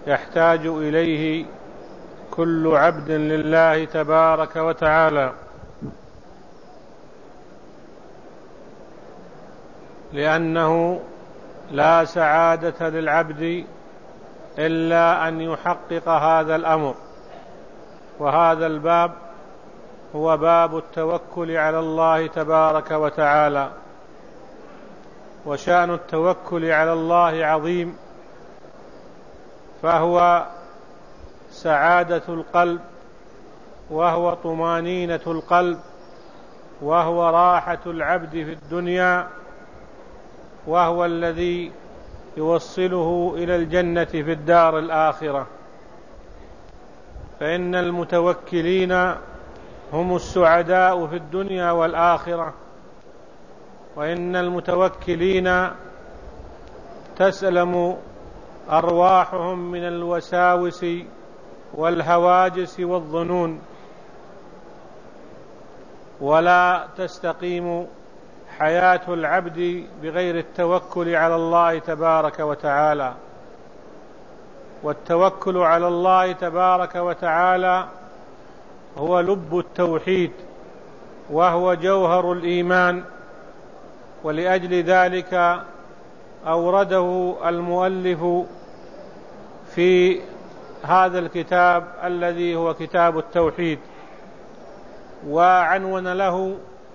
يحتاج إليه كل عبد لله تبارك وتعالى، لأنه لا سعادة للعبد إلا أن يحقق هذا الأمر. وهذا الباب هو باب التوكل على الله تبارك وتعالى. وشأن التوكل على الله عظيم، فهو سعادة القلب، وهو طمانينة القلب، وهو راحة العبد في الدنيا، وهو الذي يوصله إلى الجنة في الدار الآخرة. فإن المتوكلين هم السعداء في الدنيا والآخرة، وإن المتوكلين تسلم أرواحهم من الوساوس والهواجس والظنون، ولا تستقيم حياة العبد بغير التوكل على الله تبارك وتعالى. والتوكل على الله تبارك وتعالى هو لب التوحيد، وهو جوهر الإيمان. ولأجل ذلك أورده المؤلف في هذا الكتاب الذي هو كتاب التوحيد، وعنون له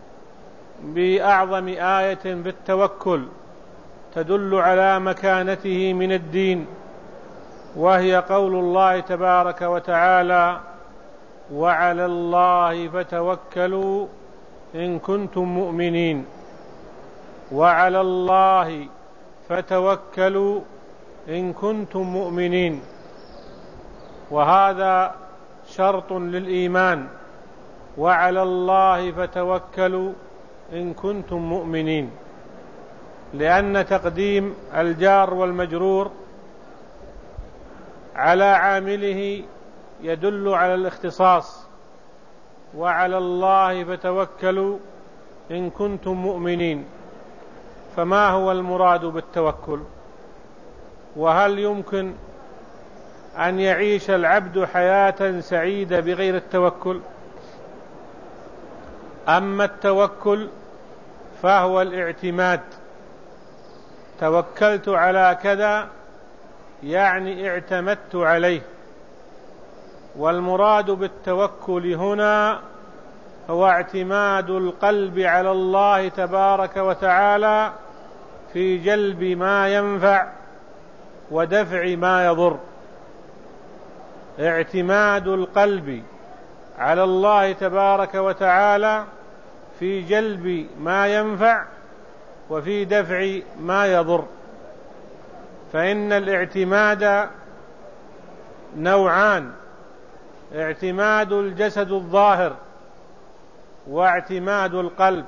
بأعظم آية بالتوكل تدل على مكانته من الدين، وهي قول الله تبارك وتعالى: وعلى الله فتوكلوا إن كنتم مؤمنين. وعلى الله فتوكلوا إن كنتم مؤمنين. وهذا شرط للإيمان: وعلى الله فتوكلوا إن كنتم مؤمنين، لأن تقديم الجار والمجرور على عامله يدل على الاختصاص. وعلى الله فتوكلوا إن كنتم مؤمنين. فما هو المراد بالتوكل؟ وهل يمكن أن يعيش العبد حياة سعيدة بغير التوكل؟ أما التوكل فهو الاعتماد. توكلت على كذا يعني اعتمدت عليه. والمراد بالتوكل هنا هو اعتماد القلب على الله تبارك وتعالى في جلب ما ينفع ودفع ما يضر. اعتماد القلب على الله تبارك وتعالى في جلب ما ينفع وفي دفع ما يضر. فإن الاعتماد نوعان: اعتماد الجسد الظاهر واعتماد القلب.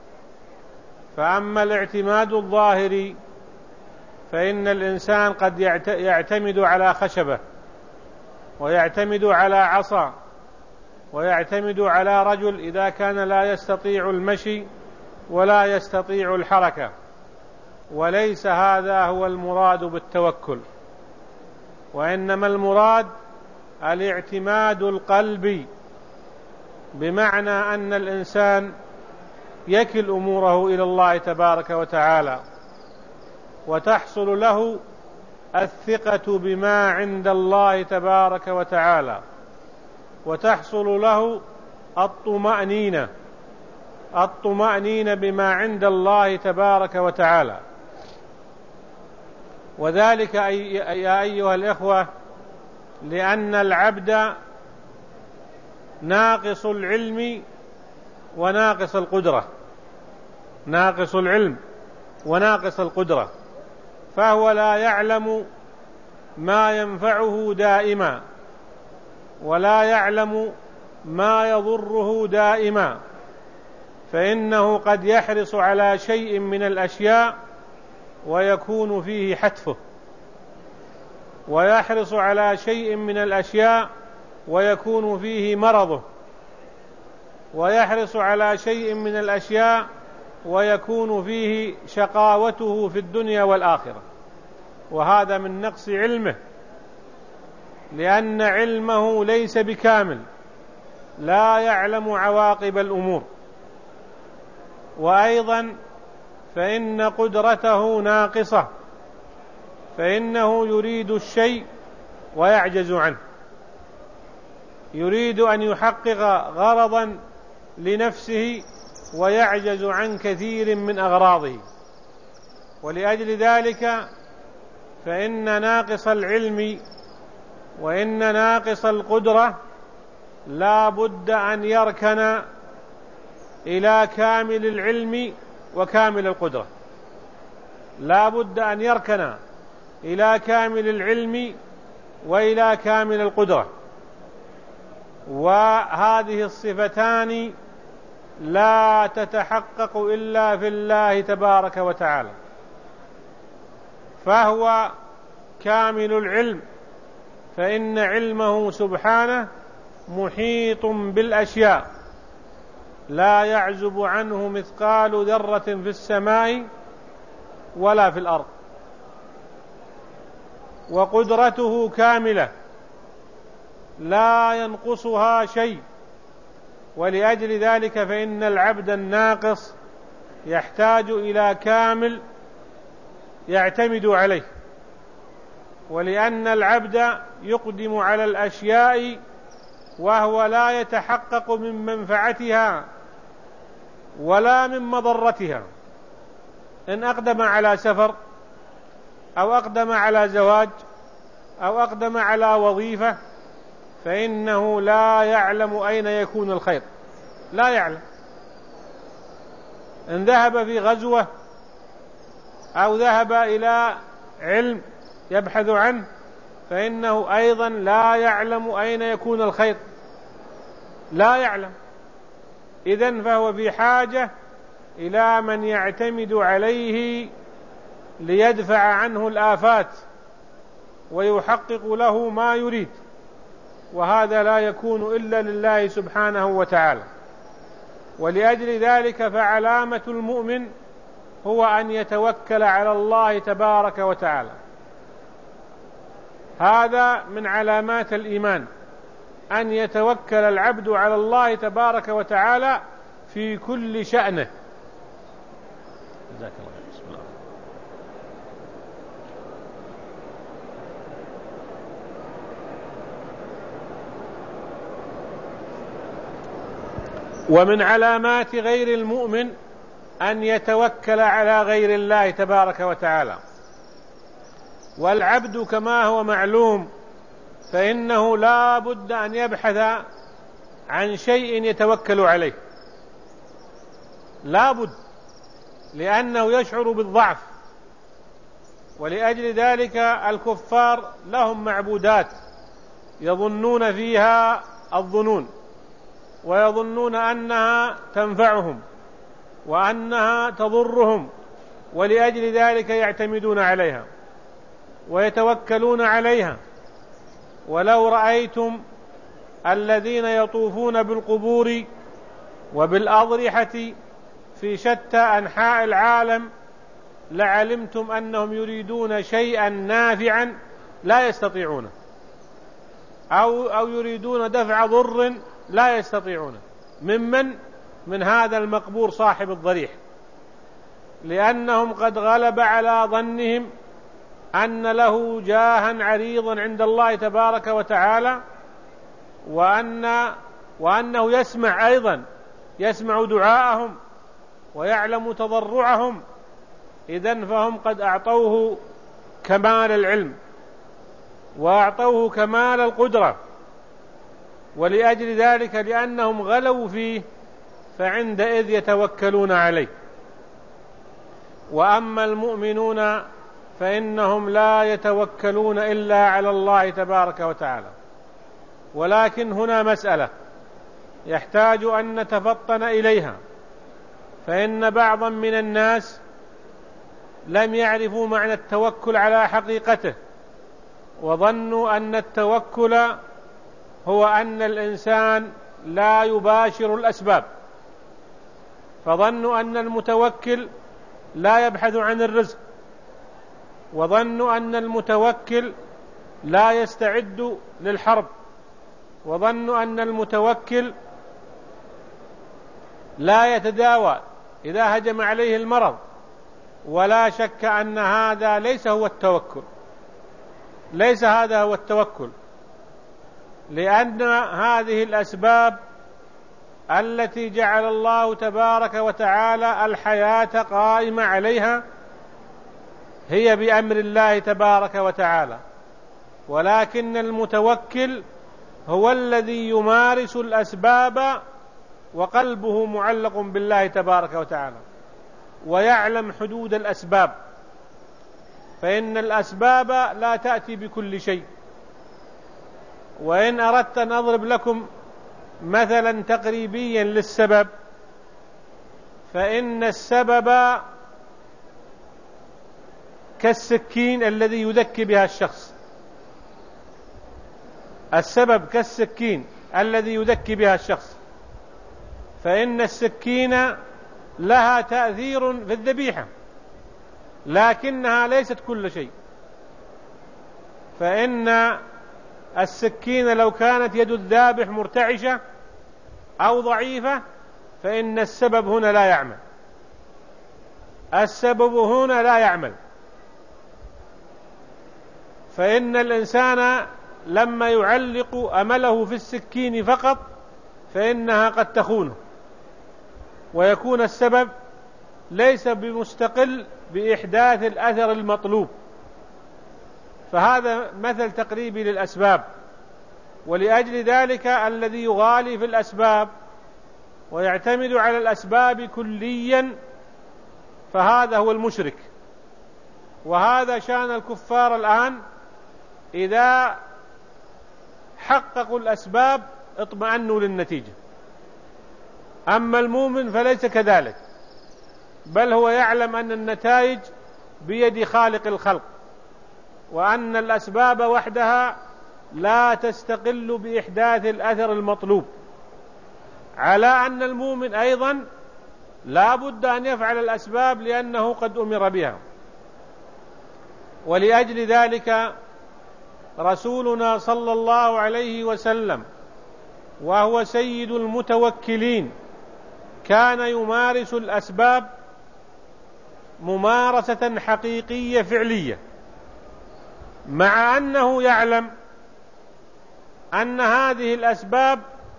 فأما الاعتماد الظاهري فإن الإنسان قد يعتمد على خشبة، ويعتمد على عصا، ويعتمد على رجل إذا كان لا يستطيع المشي ولا يستطيع الحركة. وليس هذا هو المراد بالتوكل، وإنما المراد الاعتماد القلبي، بمعنى أن الإنسان يكل أموره إلى الله تبارك وتعالى، وتحصل له الثقة بما عند الله تبارك وتعالى، وتحصل له الطمأنينة بما عند الله تبارك وتعالى. وذلك يا أيها الإخوة لأن العبد ناقص العلم وناقص القدرة، ناقص العلم وناقص القدرة، فهو لا يعلم ما ينفعه دائما، ولا يعلم ما يضره دائما. فإنه قد يحرص على شيء من الأشياء ويكون فيه حتفه، ويحرص على شيء من الأشياء ويكون فيه مرضه، ويحرص على شيء من الأشياء ويكون فيه شقاوته في الدنيا والآخرة. وهذا من نقص علمه لأن علمه ليس بكامل، لا يعلم عواقب الأمور. وأيضا فإن قدرته ناقصة، فإنه يريد الشيء ويعجز عنه، يريد أن يحقق غرضا لنفسه ويعجز عن كثير من أغراضه. ولأجل ذلك فإن ناقص العلم وإن ناقص القدرة لا بد أن يركن إلى كامل العلم وكامل القدرة، لا بد أن يركن إلى كامل العلم وإلى كامل القدرة. وهذه الصفتان لا تتحقق إلا في الله تبارك وتعالى، فهو كامل العلم، فإن علمه سبحانه محيط بالأشياء، لا يعزب عنه مثقال ذرة في السماء ولا في الأرض. وقدرته كاملة لا ينقصها شيء، ولأجل ذلك فإن العبد الناقص يحتاج إلى كامل يعتمد عليه، ولأن العبد يقدم على الأشياء وهو لا يتحقق من منفعتها ولا من مضرتها. إن أقدم على سفر أو أقدم على زواج أو أقدم على وظيفة فإنه لا يعلم أين يكون الخير، لا يعلم. إن ذهب في غزوة أو ذهب إلى علم يبحث عنه فإنه أيضا لا يعلم أين يكون الخير، لا يعلم. إذن فهو في حاجة إلى من يعتمد عليه ليدفع عنه الآفات ويحقق له ما يريد، وهذا لا يكون إلا لله سبحانه وتعالى. ولأجل ذلك فعلامة المؤمن هو أن يتوكل على الله تبارك وتعالى، هذا من علامات الإيمان، أن يتوكل العبد على الله تبارك وتعالى في كل شأنه. جزاك الله خير. بسم الله. ومن علامات غير المؤمن أن يتوكل على غير الله تبارك وتعالى. والعبد كما هو معلوم فإنه لا بد أن يبحث عن شيء يتوكل عليه، لا بد، لأنه يشعر بالضعف. ولأجل ذلك الكفار لهم معبودات يظنون فيها الظنون، ويظنون أنها تنفعهم وأنها تضرهم، ولأجل ذلك يعتمدون عليها ويتوكلون عليها. ولو رأيتم الذين يطوفون بالقبور وبالأضرحة في شتى أنحاء العالم لعلمتم أنهم يريدون شيئا نافعا لا يستطيعونه، أو يريدون دفع ضر لا يستطيعونه. من هذا المقبور صاحب الضريح، لأنهم قد غلب على ظنهم أن له جاها عريضا عند الله تبارك وتعالى، وأنه يسمع أيضا، يسمع دعاءهم ويعلم تضرعهم. إذن فهم قد أعطوه كمال العلم وأعطوه كمال القدرة، ولأجل ذلك لأنهم غلوا فيه فعندئذ يتوكلون عليه. وأما المؤمنون فإنهم لا يتوكلون إلا على الله تبارك وتعالى. ولكن هنا مسألة يحتاج أن نتفطن إليها، فإن بعضا من الناس لم يعرفوا معنى التوكل على حقيقته، وظنوا أن التوكل هو أن الإنسان لا يباشر الأسباب، فظنوا أن المتوكل لا يبحث عن الرزق، وظنوا أن المتوكل لا يستعد للحرب، وظنوا أن المتوكل لا يتداوى إذا هجم عليه المرض، ولا شك أن هذا ليس هو التوكل، ليس هذا هو التوكل، لأن هذه الأسباب التي جعل الله تبارك وتعالى الحياة قائمة عليها هي بأمر الله تبارك وتعالى، ولكن المتوكل هو الذي يمارس الأسباب وقلبه معلق بالله تبارك وتعالى، ويعلم حدود الأسباب، فإن الأسباب لا تأتي بكل شيء. وإن أردت أن أضرب لكم مثلا تقريبيا للسبب، فإن السبب كالسكين الذي يذكي بها الشخص، السبب كالسكين الذي يذكي بها الشخص، فإن السكين لها تأثير في الذبيحة، لكنها ليست كل شيء. فإن السكين لو كانت يد الذابح مرتعشة أو ضعيفة فإن السبب هنا لا يعمل، السبب هنا لا يعمل. فإن الإنسان لما يعلق أمله في السكين فقط فإنها قد تخونه، ويكون السبب ليس بمستقل بإحداث الأثر المطلوب. فهذا مثل تقريبي للأسباب، ولأجل ذلك الذي يغالي في الأسباب ويعتمد على الأسباب كليا فهذا هو المشرك. وهذا شأن الكفار الآن، إذا حققوا الأسباب اطمأنوا للنتيجة. أما المؤمن فليس كذلك، بل هو يعلم أن النتائج بيد خالق الخلق، وأن الأسباب وحدها لا تستقل بإحداث الأثر المطلوب، على أن المؤمن أيضا لا بد أن يفعل الأسباب لأنه قد أمر بها. ولأجل ذلك رسولنا صلى الله عليه وسلم وهو سيد المتوكلين كان يمارس الأسباب ممارسة حقيقية فعلية، مع أنه يعلم أن هذه الأسباب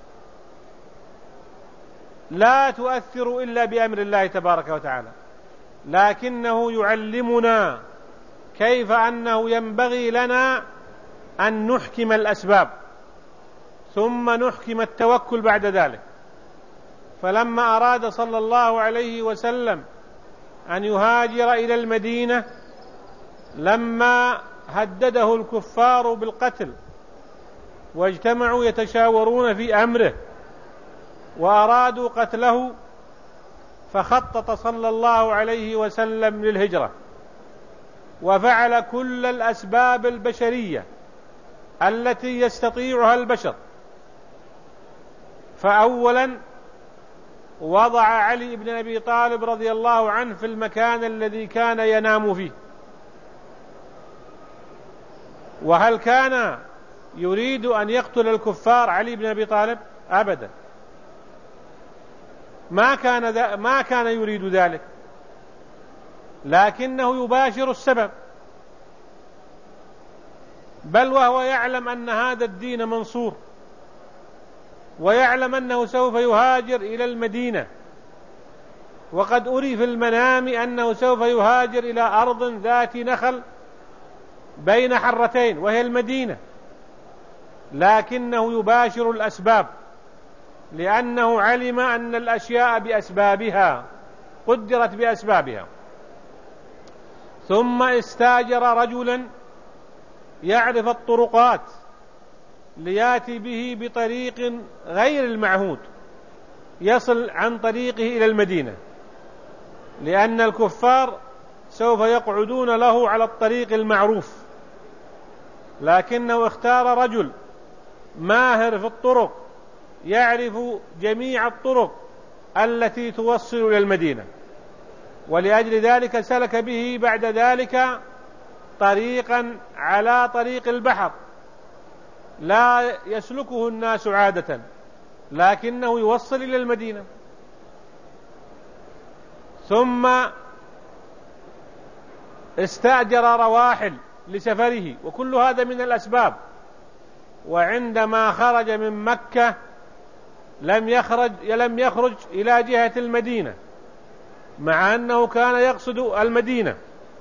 لا تؤثر إلا بأمر الله تبارك وتعالى، لكنه يعلمنا كيف أنه ينبغي لنا أن نحكم الأسباب ثم نحكم التوكل بعد ذلك. فلما أراد صلى الله عليه وسلم أن يهاجر إلى المدينة، لما هدده الكفار بالقتل واجتمعوا يتشاورون في أمره وأرادوا قتله، فخطط صلى الله عليه وسلم للهجرة، وفعل كل الأسباب البشرية التي يستطيعها البشر. فأولا وضع علي بن أبي طالب رضي الله عنه في المكان الذي كان ينام فيه. وهل كان يريد أن يقتل الكفار علي بن أبي طالب؟ أبدا، ما كان يريد ذلك، لكنه يباشر السبب، بل وهو يعلم أن هذا الدين منصور، ويعلم أنه سوف يهاجر إلى المدينة، وقد أري في المنام أنه سوف يهاجر إلى أرض ذات نخل بين حرتين وهي المدينة، لكنه يباشر الأسباب، لأنه علم أن الأشياء بأسبابها قدرت بأسبابها. ثم استاجر رجلا يعرف الطرقات لياتي به بطريق غير المعهود يصل عن طريقه إلى المدينة، لأن الكفار سوف يقعدون له على الطريق المعروف، لكنه اختار رجل ماهر في الطرق يعرف جميع الطرق التي توصل إلى المدينة، ولأجل ذلك سلك به بعد ذلك طريقا على طريق البحر لا يسلكه الناس عادة، لكنه يوصل إلى المدينة. ثم استأجر رواحل لسفره، وكل هذا من الأسباب. وعندما خرج من مكة لم يخرج إلى جهة المدينة، مع أنه كان يقصد المدينة،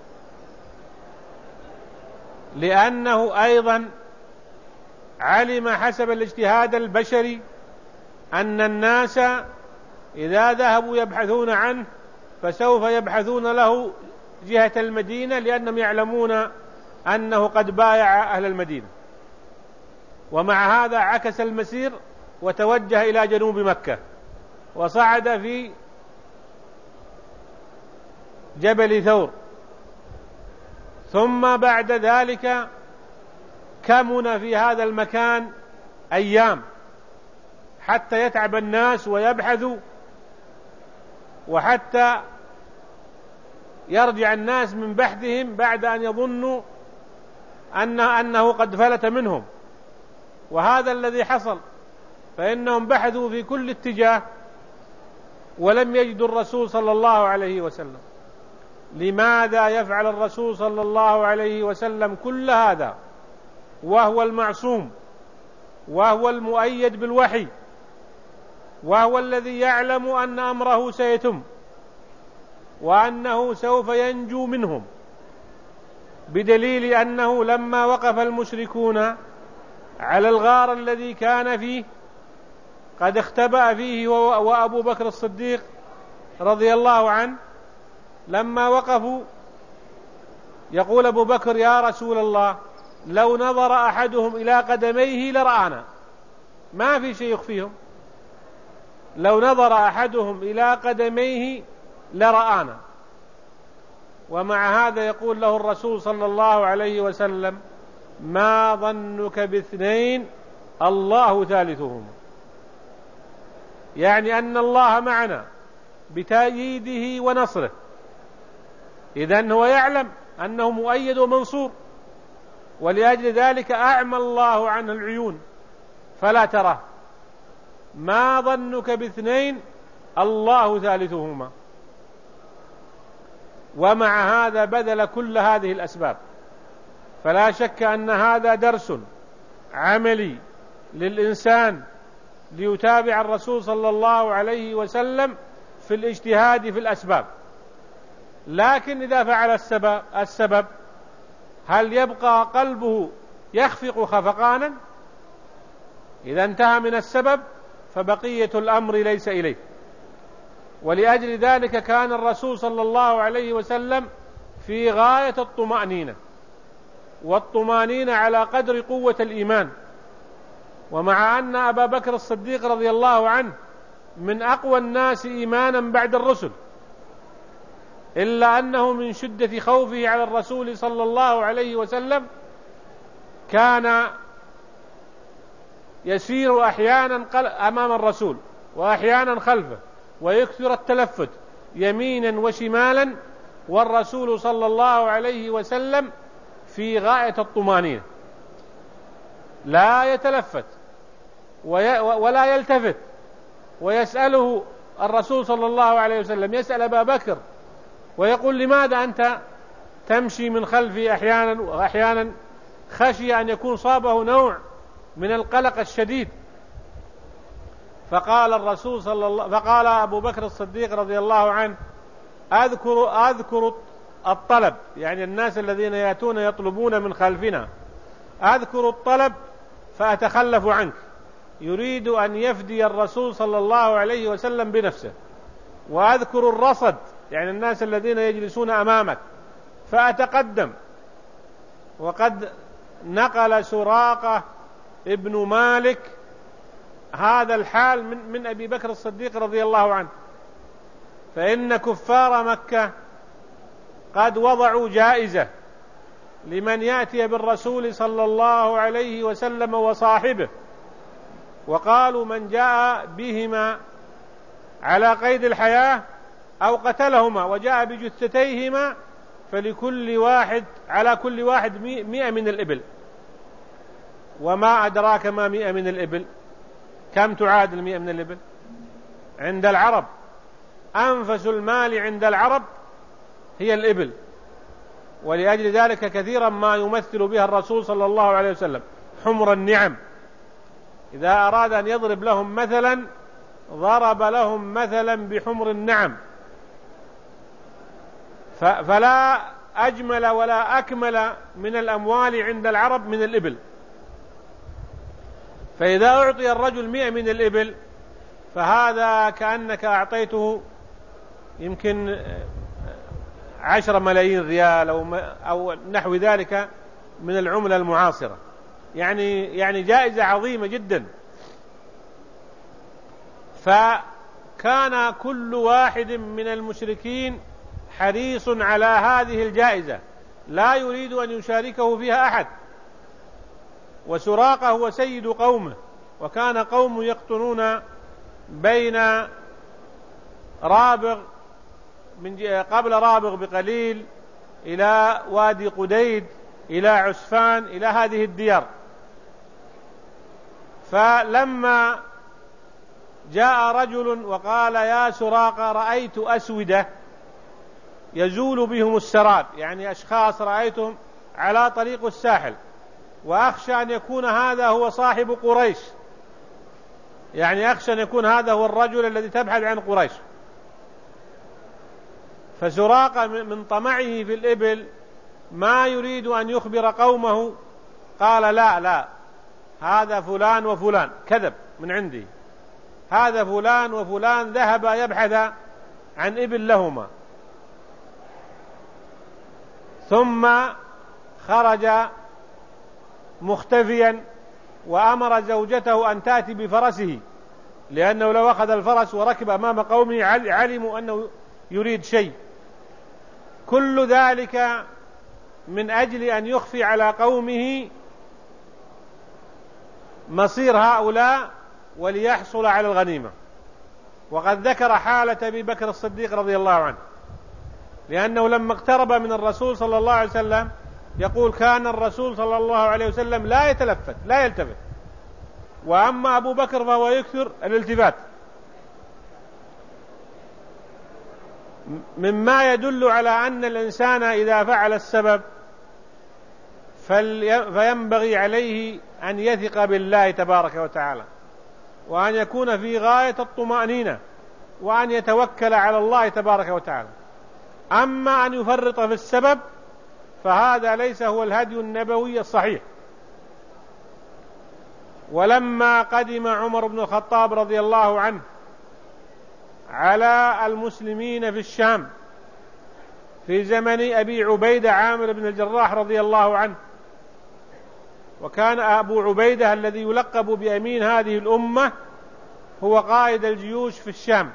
لأنه أيضا علم حسب الاجتهاد البشري أن الناس إذا ذهبوا يبحثون عنه فسوف يبحثون له جهة المدينة، لأنهم يعلمون أنه قد بايع أهل المدينة. ومع هذا عكس المسير وتوجه إلى جنوب مكة، وصعد في جبل ثور. ثم بعد ذلك كمن في هذا المكان أيام حتى يتعب الناس ويبحثوا، وحتى يرجع الناس من بحثهم بعد أن يظنوا أنه قد فلت منهم. وهذا الذي حصل، فإنهم بحثوا في كل اتجاه ولم يجدوا الرسول صلى الله عليه وسلم. لماذا يفعل الرسول صلى الله عليه وسلم كل هذا وهو المعصوم، وهو المؤيد بالوحي، وهو الذي يعلم أن أمره سيتم وأنه سوف ينجو منهم، بدليل أنه لما وقف المشركون على الغار الذي كان فيه قد اختبأ فيه وأبو بكر الصديق رضي الله عنه، لما وقفوا يقول أبو بكر: يا رسول الله، لو نظر أحدهم إلى قدميه لرآنا. ما في شيء يخفيهم، لو نظر أحدهم إلى قدميه لرآنا. ومع هذا يقول له الرسول صلى الله عليه وسلم: ما ظنك باثنين الله ثالثهما. يعني أن الله معنا بتأييده ونصره، إذن هو يعلم أنه مؤيد ومنصور، ولأجل ذلك أعمى الله عنه العيون فلا تراه. ما ظنك باثنين الله ثالثهما. ومع هذا بذل كل هذه الأسباب. فلا شك أن هذا درس عملي للإنسان ليتابع الرسول صلى الله عليه وسلم في الاجتهاد في الأسباب. لكن إذا فعل السبب هل يبقى قلبه يخفق خفقانا؟ إذا انتهى من السبب فبقية الأمر ليس إليه. ولأجل ذلك كان الرسول صلى الله عليه وسلم في غاية الطمأنينة، والطمأنينة على قدر قوة الإيمان. ومع أن أبا بكر الصديق رضي الله عنه من أقوى الناس إيمانا بعد الرسل، إلا أنه من شدة خوفه على الرسول صلى الله عليه وسلم كان يسير أحيانا أمام الرسول وأحيانا خلفه، ويكثر التلفت يمينا وشمالا، والرسول صلى الله عليه وسلم في غاية الطمأنينة، لا يتلفت ولا يلتفت. ويسأله الرسول صلى الله عليه وسلم، يسأل أبا بكر ويقول: لماذا أنت تمشي من خلفي أحيانا وأحيانا؟ خشي أن يكون صابه نوع من القلق الشديد. فقال أبو بكر الصديق رضي الله عنه: أذكر الطلب، يعني الناس الذين يأتون يطلبون من خلفنا، أذكر الطلب فأتخلف عنك. يريد أن يفدي الرسول صلى الله عليه وسلم بنفسه. وأذكر الرصد، يعني الناس الذين يجلسون أمامك، فأتقدم. وقد نقل سراقة ابن مالك هذا الحال من أبي بكر الصديق رضي الله عنه، فإن كفار مكة قد وضعوا جائزة لمن يأتي بالرسول صلى الله عليه وسلم وصاحبه، وقالوا: من جاء بهما على قيد الحياة أو قتلهما وجاء بجثتيهما فلكل واحد على كل واحد 100 من الإبل. وما أدراك ما 100 من الإبل؟ كم تعادل 100 من الإبل عند العرب؟ أنفس المال عند العرب هي الإبل، ولأجل ذلك كثيرا ما يمثل بها الرسول صلى الله عليه وسلم حمر النعم. إذا أراد أن يضرب لهم مثلا ضرب لهم مثلا بحمر النعم. فلا أجمل ولا أكمل من الأموال عند العرب من الإبل. فإذا أعطي الرجل 100 من الإبل فهذا كأنك أعطيته يمكن 10 ملايين ريال أو نحو ذلك من العملة المعاصرة، يعني جائزة عظيمة جدا. فكان كل واحد من المشركين حريص على هذه الجائزة، لا يريد أن يشاركه فيها أحد. وسراقة هو سيد قومه، وكان قوم يقطنون بين رابغ قبل رابغ بقليل إلى وادي قديد إلى عسفان إلى هذه الديار. فلما جاء رجل وقال: يا سراقة، رأيت أسودة يزول بهم السراب، يعني أشخاص رأيتهم على طريق الساحل، وأخشى أن يكون هذا هو صاحب قريش، يعني أخشى أن يكون هذا هو الرجل الذي تبحث عن قريش. فسراقة من طمعه في الإبل ما يريد أن يخبر قومه، قال: لا، هذا فلان وفلان، كذب من عندي، هذا فلان وفلان ذهب يبحث عن إبل لهما. ثم خرج مختفيا وأمر زوجته أن تأتي بفرسه، لأنه لو أخذ الفرس وركب أمام قومه علموا أنه يريد شيء. كل ذلك من أجل أن يخفي على قومه مصير هؤلاء وليحصل على الغنيمة. وقد ذكر حالة أبي بكر الصديق رضي الله عنه، لأنه لما اقترب من الرسول صلى الله عليه وسلم يقول: كان الرسول صلى الله عليه وسلم لا يلتفت، وأما أبو بكر فهو يكثر الالتفات، مما يدل على أن الإنسان إذا فعل السبب فينبغي عليه أن يثق بالله تبارك وتعالى، وأن يكون في غاية الطمأنينة، وأن يتوكل على الله تبارك وتعالى. أما أن يفرط في السبب فهذا ليس هو الهدي النبوي الصحيح. ولما قدم عمر بن الخطاب رضي الله عنه على المسلمين في الشام في زمن أبي عبيدة عامر بن الجراح رضي الله عنه، وكان أبو عبيدة الذي يلقب بأمين هذه الأمة هو قائد الجيوش في الشام،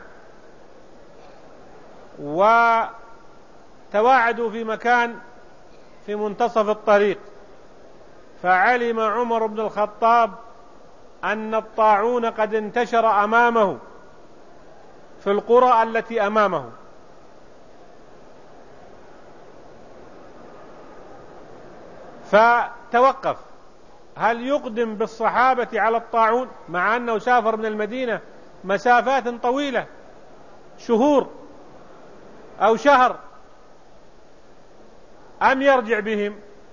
وتواعدوا في مكان في منتصف الطريق. فعلم عمر بن الخطاب أن الطاعون قد انتشر أمامه في القرى التي أمامه، فتوقف: هل يقدم بالصحابة على الطاعون مع أنه سافر من المدينة مسافات طويلة شهور أو شهر، أم يرجع بهم؟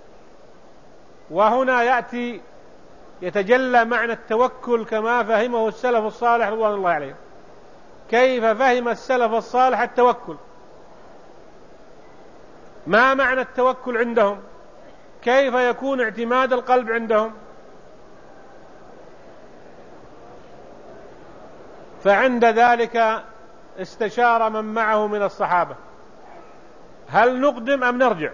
وهنا يتجلى معنى التوكل كما فهمه السلف الصالح رضوان الله عليهم. كيف فهم السلف الصالح التوكل؟ ما معنى التوكل عندهم؟ كيف يكون اعتماد القلب عندهم؟ فعند ذلك استشار من معه من الصحابة: هل نقدم أم نرجع؟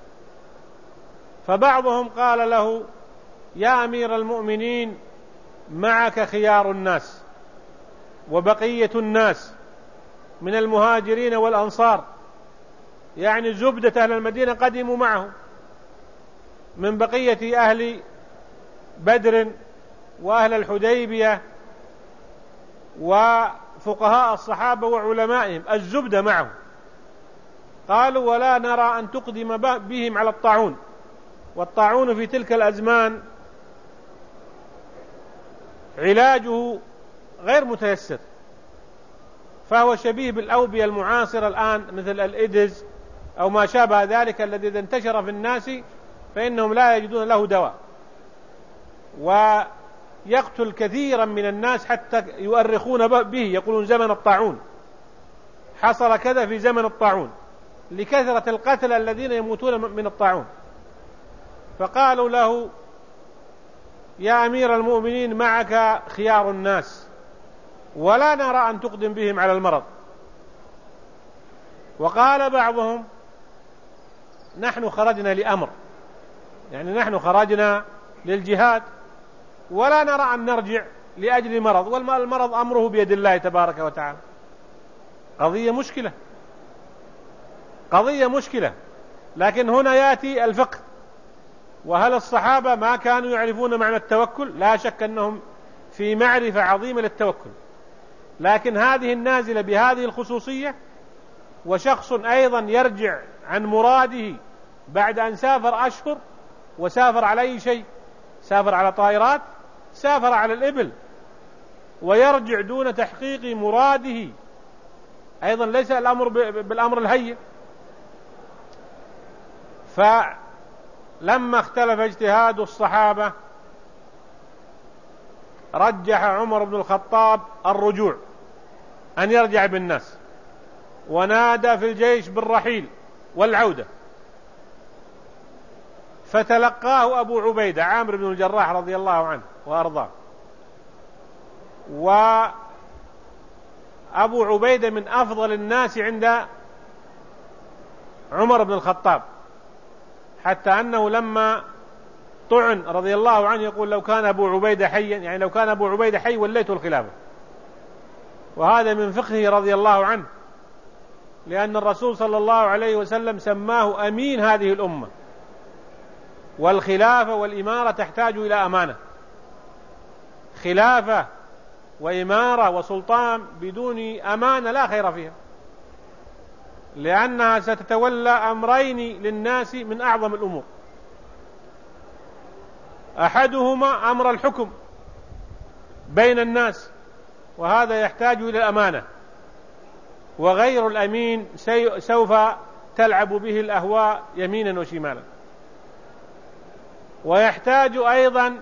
فبعضهم قال له: يا أمير المؤمنين، معك خيار الناس وبقية الناس من المهاجرين والأنصار، يعني زبدة أهل المدينة قدموا معه من بقية أهل بدر وأهل الحديبية وفقهاء الصحابة وعلمائهم، الزبدة معه. قالوا ولا نرى أن تقدم بهم على الطاعون، والطاعون في تلك الأزمان علاجه غير متيسر، فهو شبيه بالأوبئة المعاصرة الآن مثل الإيدز أو ما شابه ذلك الذي إذا انتشر في الناس فإنهم لا يجدون له دواء، ويقتل كثيرا من الناس حتى يؤرخون به، يقولون زمن الطاعون، حصل كذا في زمن الطاعون، لكثرة القتل الذين يموتون من الطاعون. فقالوا له يا أمير المؤمنين معك خيار الناس ولا نرى أن تقدم بهم على المرض. وقال بعضهم نحن خرجنا لأمر، يعني نحن خرجنا للجهاد ولا نرى أن نرجع لأجل مرض، والمرض أمره بيد الله تبارك وتعالى. قضية مشكلة. لكن هنا يأتي الفقه، وهل الصحابة ما كانوا يعرفون معنى التوكل؟ لا شك أنهم في معرفة عظيمة للتوكل، لكن هذه النازلة بهذه الخصوصية، وشخص أيضا يرجع عن مراده بعد أن سافر أشهر، وسافر على أي شيء، سافر على طائرات، سافر على الإبل، ويرجع دون تحقيق مراده، أيضا ليس الأمر بالأمر الهين. فلما اختلف اجتهاد الصحابة رجح عمر بن الخطاب الرجوع، أن يرجع بالناس، ونادى في الجيش بالرحيل والعودة. فتلقاه أبو عبيدة عامر بن الجراح رضي الله عنه وأرضاه، وأبو عبيدة من أفضل الناس عند عمر بن الخطاب، حتى أنه لما طعن رضي الله عنه يقول لو كان أبو عبيدة حيا، يعني لو كان أبو عبيدة حي وليته الخلافة. وهذا من فقهه رضي الله عنه، لأن الرسول صلى الله عليه وسلم سماه أمين هذه الأمة، والخلافة والإمارة تحتاج إلى أمانة. خلافة وإمارة وسلطان بدون أمانة لا خير فيها، لأنها ستتولى أمرين للناس من أعظم الأمور، أحدهما أمر الحكم بين الناس، وهذا يحتاج إلى الأمانة، وغير الأمين سوف تلعب به الأهواء يمينا وشمالا. ويحتاج أيضا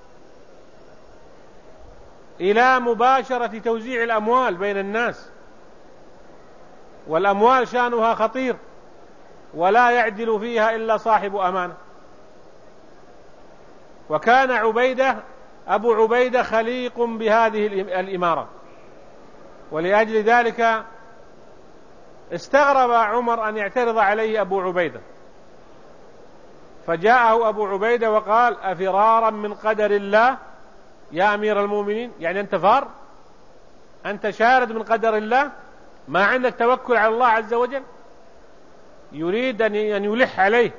إلى مباشرة توزيع الأموال بين الناس، والأموال شأنها خطير ولا يعدل فيها إلا صاحب أمانة. وكان أبو عبيدة خليق بهذه الإمارة، ولأجل ذلك استغرب عمر أن يعترض عليه أبو عبيدة، فجاءه أبو عبيدة وقال أفرارا من قدر الله يا أمير المؤمنين؟ يعني أنت فار؟ أنت شارد من قدر الله؟ ما عندك توكل على الله عز وجل؟ يريد أن يلح عليه،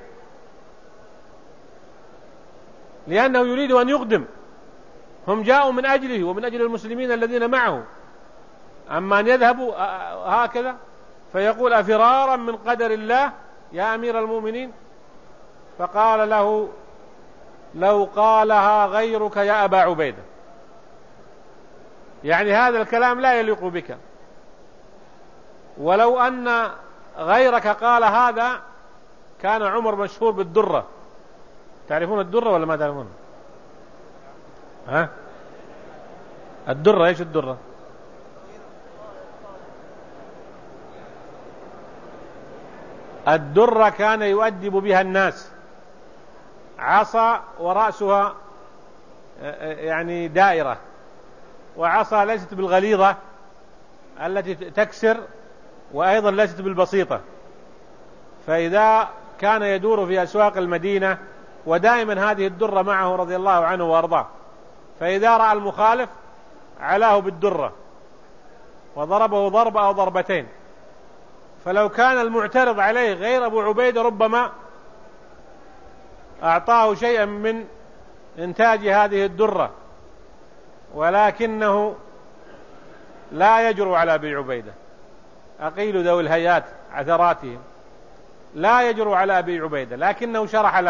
لأنه يريد أن يقدم. هم جاءوا من أجله ومن أجل المسلمين الذين معه، أما أن يذهبوا هكذا فيقول أفرارا من قدر الله يا أمير المؤمنين؟ فقال له لو قالها غيرك يا أبا عبيدة، يعني هذا الكلام لا يليق بك، ولو أن غيرك قال هذا. كان عمر مشهور بالدرة، تعرفون الدرة ولا ما تعرفون؟ الدرة إيش الدرة؟ الدرة كان يؤدب بها الناس، عصا ورأسها يعني دائرة، وعصا ليست بالغليظة التي تكسر، وأيضا ليست بالبسيطة. فإذا كان يدور في أسواق المدينة ودائما هذه الدرة معه رضي الله عنه وأرضاه، فإذا رأى المخالف علاه بالدرة وضربه ضربة أو ضربتين. فلو كان المعترض عليه غير أبو عبيدة ربما أعطاه شيئا من إنتاج هذه الدرة، ولكنه لا يجرؤ على أبي عبيدة، أقيل ذوي الهيات عثراتهم، لا يجر على أبي عبيدة، لكنه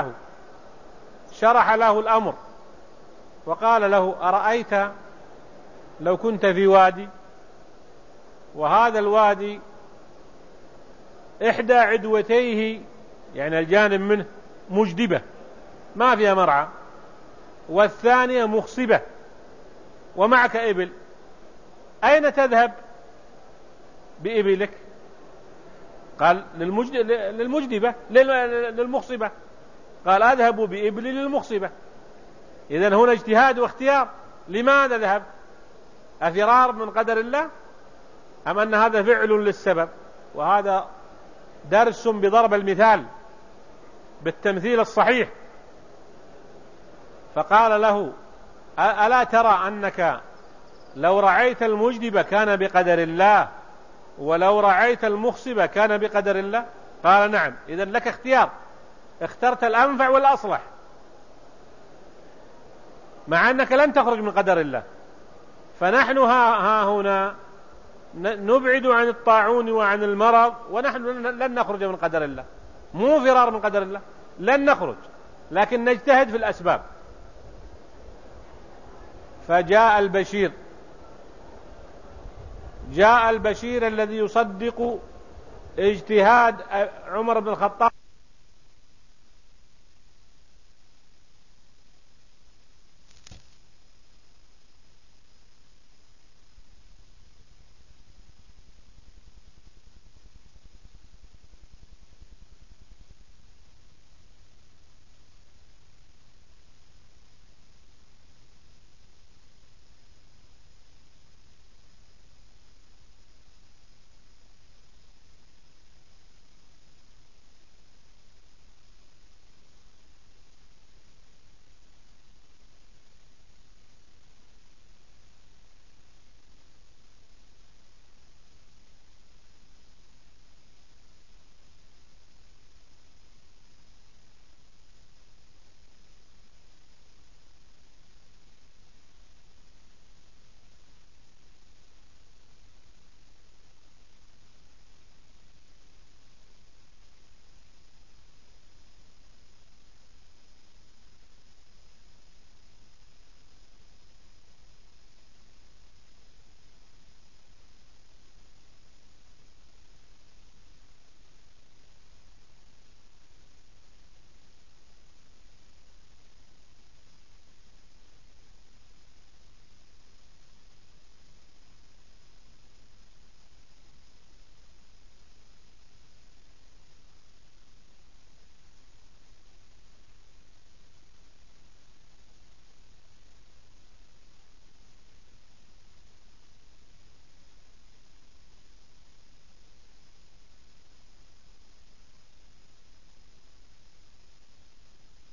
شرح له الأمر، وقال له: أرأيت لو كنت في وادي، وهذا الوادي إحدى عدوتيه، يعني الجانب منه مجدبة ما فيها مرعى، والثانية مخصبة، ومعك إبل، أين تذهب بإبلك؟ قال: للمجدبة، للمخصبة. قال: أذهب بإبلي للمخصبة. إذن هنا اجتهاد واختيار. لماذا ذهب؟ أفرار من قدر الله، أم أن هذا فعل للسبب؟ وهذا درس بضرب المثال بالتمثيل الصحيح. فقال له: ألا ترى أنك لو رعيت المجدبة كان بقدر الله، ولو رعيت المخصبة كان بقدر الله؟ قال: نعم. إذن لك اختيار، اخترت الأنفع والأصلح، مع أنك لن تخرج من قدر الله. فنحن ها هنا نبعد عن الطاعون وعن المرض، ونحن لن نخرج من قدر الله، مو فرار من قدر الله، لن نخرج، لكن نجتهد في الأسباب. فجاء البشير الذي يصدق اجتهاد عمر بن الخطاب